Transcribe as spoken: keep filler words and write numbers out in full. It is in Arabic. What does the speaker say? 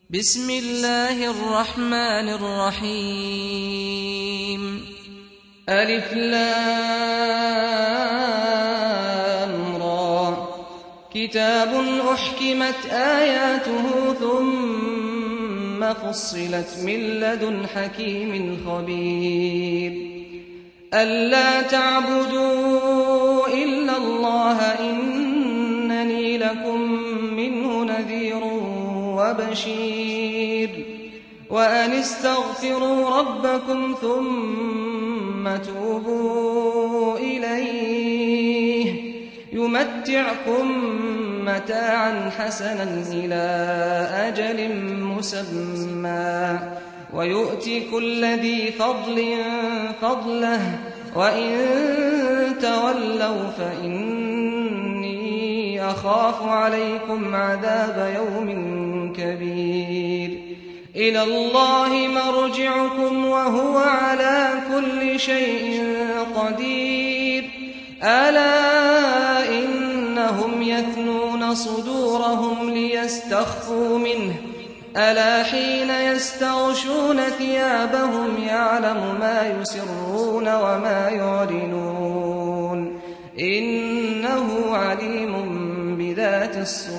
بسم الله الرحمن الرحيم ألف لام را كتاب أحكمت آياته ثم فصلت من لدن حكيم خبير ألا تعبدوا إلا الله إنني لكم منه نذير وبشير وأن استغفروا ربكم ثم توبوا إليه يمتعكم متاعا حسنا إلى أجل مسمى ويؤتي كل ذي فضل فضله وإن تولوا فإني أخاف عليكم عذاب يوم كبير إلى الله مرجعكم وهو على كل شيء قدير ألا إنهم يثنون صدورهم ليستخفوا منه ألا حين يستغشون ثيابهم يعلم ما يسرون وما يعلنون إنه عليم بذات الصدور